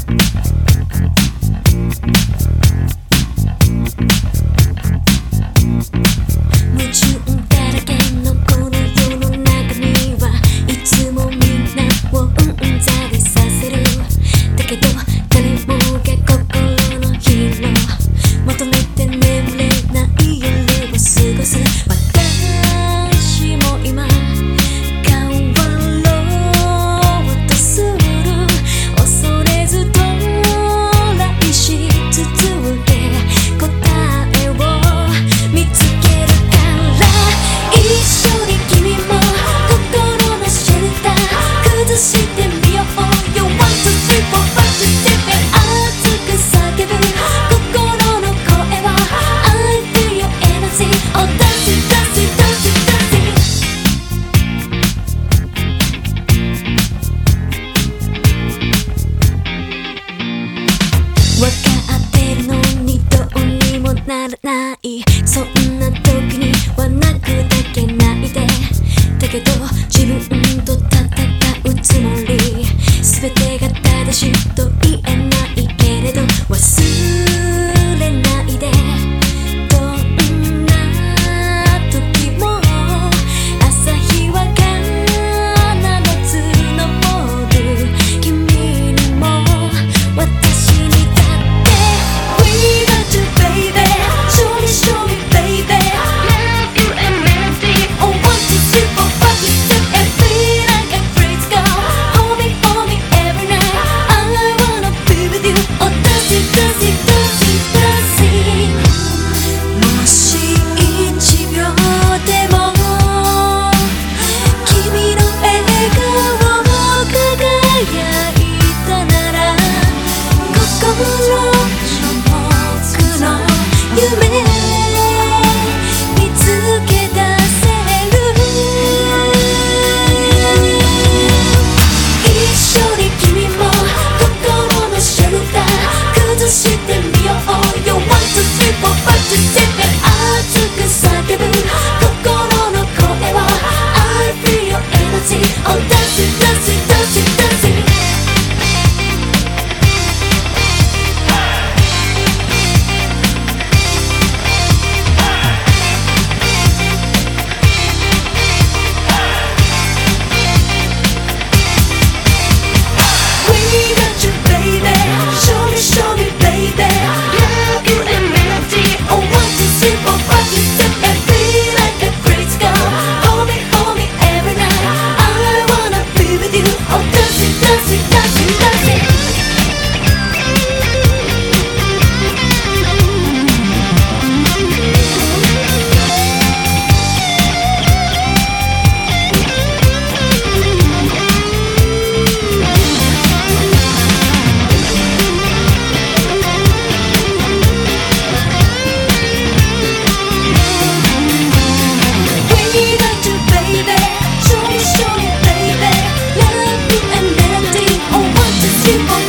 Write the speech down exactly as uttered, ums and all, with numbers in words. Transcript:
ならない、そんな時には泣くだけ泣いて、だけど自分と戦うつもり、全てが正しいと言えないけれど忘れないで、どんな時も朝日は必ず昇る、君にも私にだって We got you baby, show me show me baby, love you and melody, oh one two three four five six seven and feel like a crazy girl, hold me hold me every night, I wanna be with you, oh dancing dancing dancing dancing, もし一秒でも君の笑顔を輝いたなら、心の僕の夢見つけ出せる、一緒に君も心のシェルター崩してみようよ、ワンツースリーフォーファイブシックスセブン熱く叫ぶ心の声は I feel your energy, oh dancing dancing dancing dancing, we got you baby, show me show me baby, love you and melody, oh one two three four five six seven and feel like a crazy girl, hold me hold me every night, I wanna be with you, oh dancing dancing dancing dancing, we got you baby, show me show me baby, love you and melody, oh one two three four